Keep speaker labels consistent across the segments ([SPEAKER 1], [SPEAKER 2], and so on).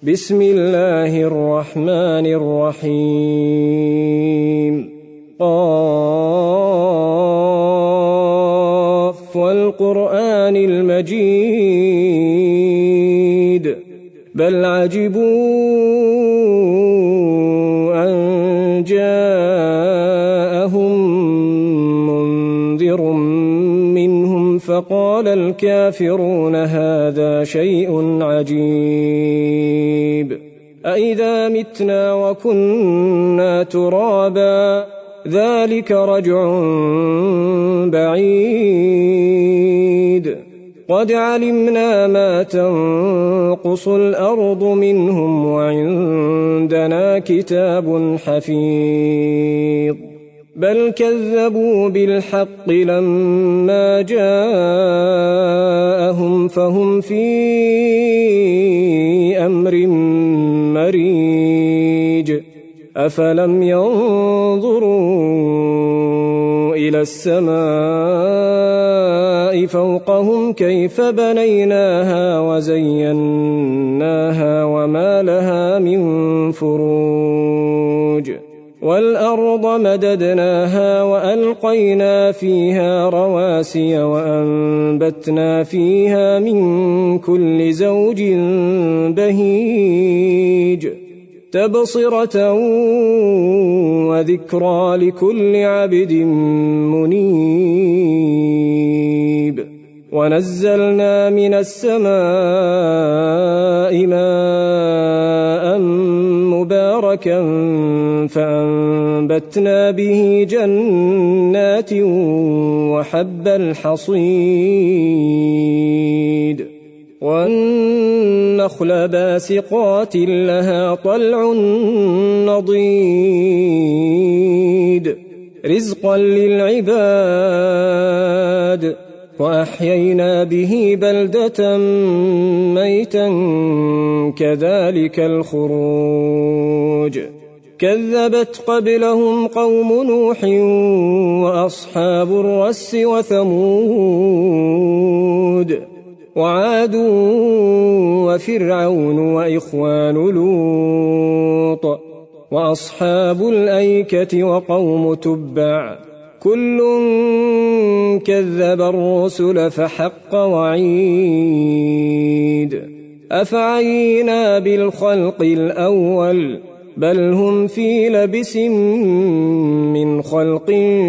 [SPEAKER 1] بسم الله الرحمن الرحيم قاف والقرآن المجيد بل عجبوا أن جاءهم منذر منهم فقال الكافرون هذا شيء عجيب أإذا متنا وكنا ترابا ذلك رجع بعيد قد علمنا ما تنقص الأرض منهم وعندنا كتاب حفيظ بل كذبوا بالحق لما جاءهم فهم في أمر مريج أفلم ينظروا إلى السماء فوقهم كيف بنيناها وزيناها وما لها من فروج والأرض مددناها وألقينا فيها رواسي وأنبتنا فيها من كل زوج بهيج تبصرة وذكرى لكل عبد منيب ونزلنا من السماء ماء مباركا فأنبتنا به جنات وحب الحصيد والنخل باسقات لها طلع نضيد رزقا للعباد وأحيينا به بلدة ميتا كذلك الخروج كذبت قبلهم قوم نوح وأصحاب الرس وثمود وعاد وفرعون وإخوان لوط وأصحاب الأيكة وقوم تبع كل كذب الرسل فحق وعيد أفعينا بالخلق الأول بل هم في لبس من خلق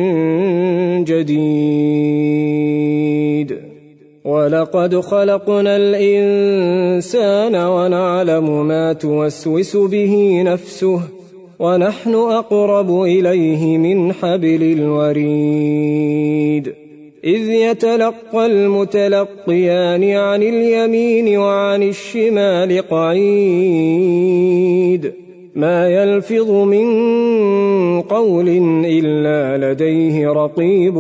[SPEAKER 1] جديد ولقد خلقنا الإنسان ونعلم ما توسوس به نفسه ونحن أقرب إليه من حبل الوريد إذ يتلقى المتلقيان عن اليمين وعن الشمال قعيد ما يلفظ من قول إلا لديه رقيب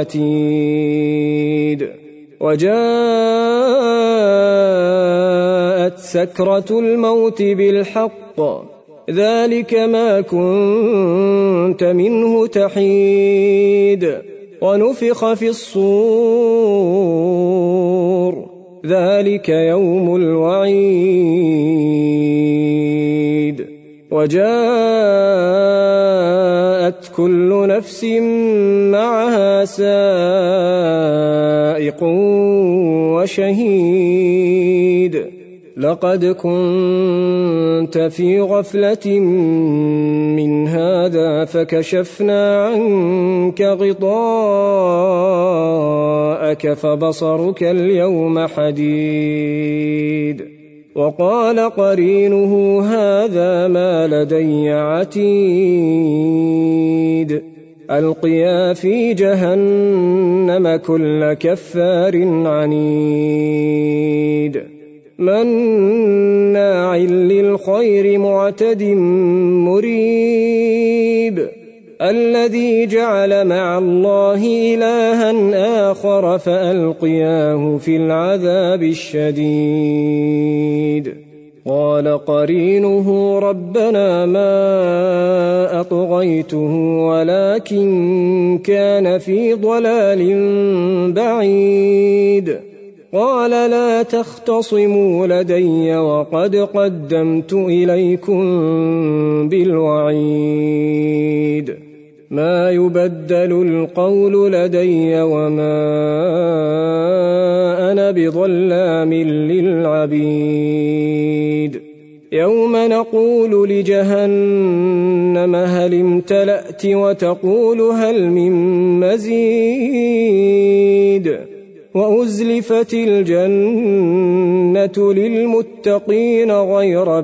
[SPEAKER 1] عتيد وجاءت سكرة الموت بالحق ذلك ما كنت منه تحيد ونفخ في الصور ذلك يوم الوعيد وجاءت كل نفس معها سائق وشهيد لقد كنت في غفلة من هذا فكشفنا عنك غطاءك فبصرك اليوم حديد وقال قرينه هذا ما لدي عتيد ألقيا في جهنم كل كفار عنيد مناع للخير معتد مريب الذي جعل مع الله إلها آخر فألقياه في العذاب الشديد قال قرينه ربنا ما أطغيته ولكن كان في ضلال بعيد قال لا تختصموا لدي وقد قدمت إليكم بالوعيد ما يبدل القول لدي وما أنا بظلام للعبيد يوم نقول لجهنم هل امتلأت وتقول هل من مزيد وأزلفت الجنة للمتقين غير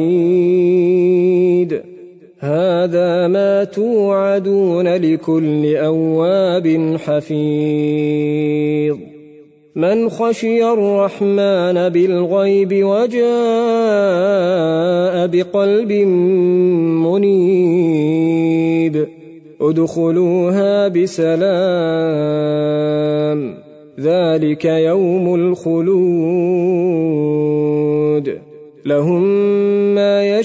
[SPEAKER 1] بعيد هذا ما توعدون لكل أواب حفيظ من خشي الرحمن بالغيب وجاء بقلب منيب ادخلوها بسلام ذلك يوم الخلود لهم ما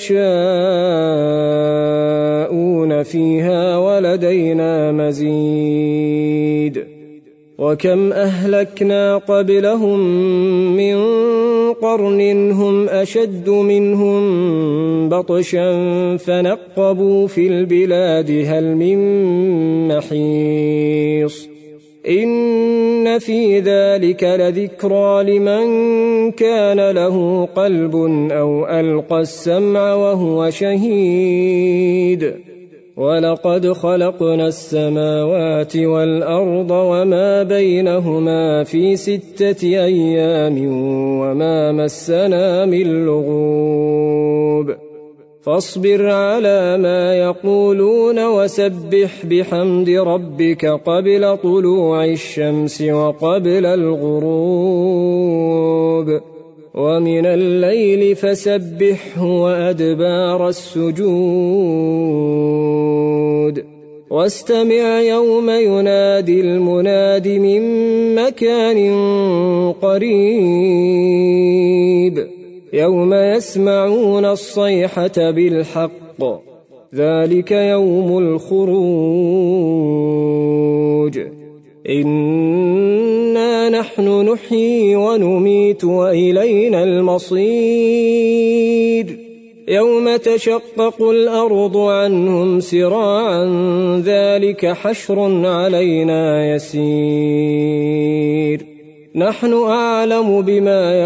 [SPEAKER 1] يشاءون فيها ولدينا مزيد وكم أهلكنا قبلهم من قرن هم أشد منهم بطشا فنقبوا في البلاد هل من محيص إن في ذلك لذكرى لمن كان له قلب أو ألقى السمع وهو شهيد ولقد خلقنا السماوات والأرض وما بينهما في 6 أيام وما مسنا من لغوب فاصبر على ما يقولون وسبح بحمد ربك قبل طلوع الشمس وقبل الغروب ومن الليل فسبحه وأدبار السجود واستمع يوم ينادي المناد من مكان قريب يوم يسمعون الصيحة بالحق ذلك يوم الخروج إنا نحن نحيي ونميت وإلينا المصير يوم تشقق الأرض عنهم سراعا ذلك حشر علينا يسير نحن أعلم بما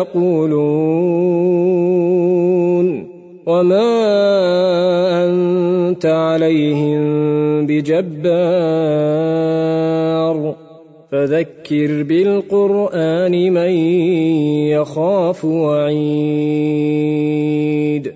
[SPEAKER 1] يقولون وما أنت عليهم بجبار فذكر بالقرآن من يخاف وعيد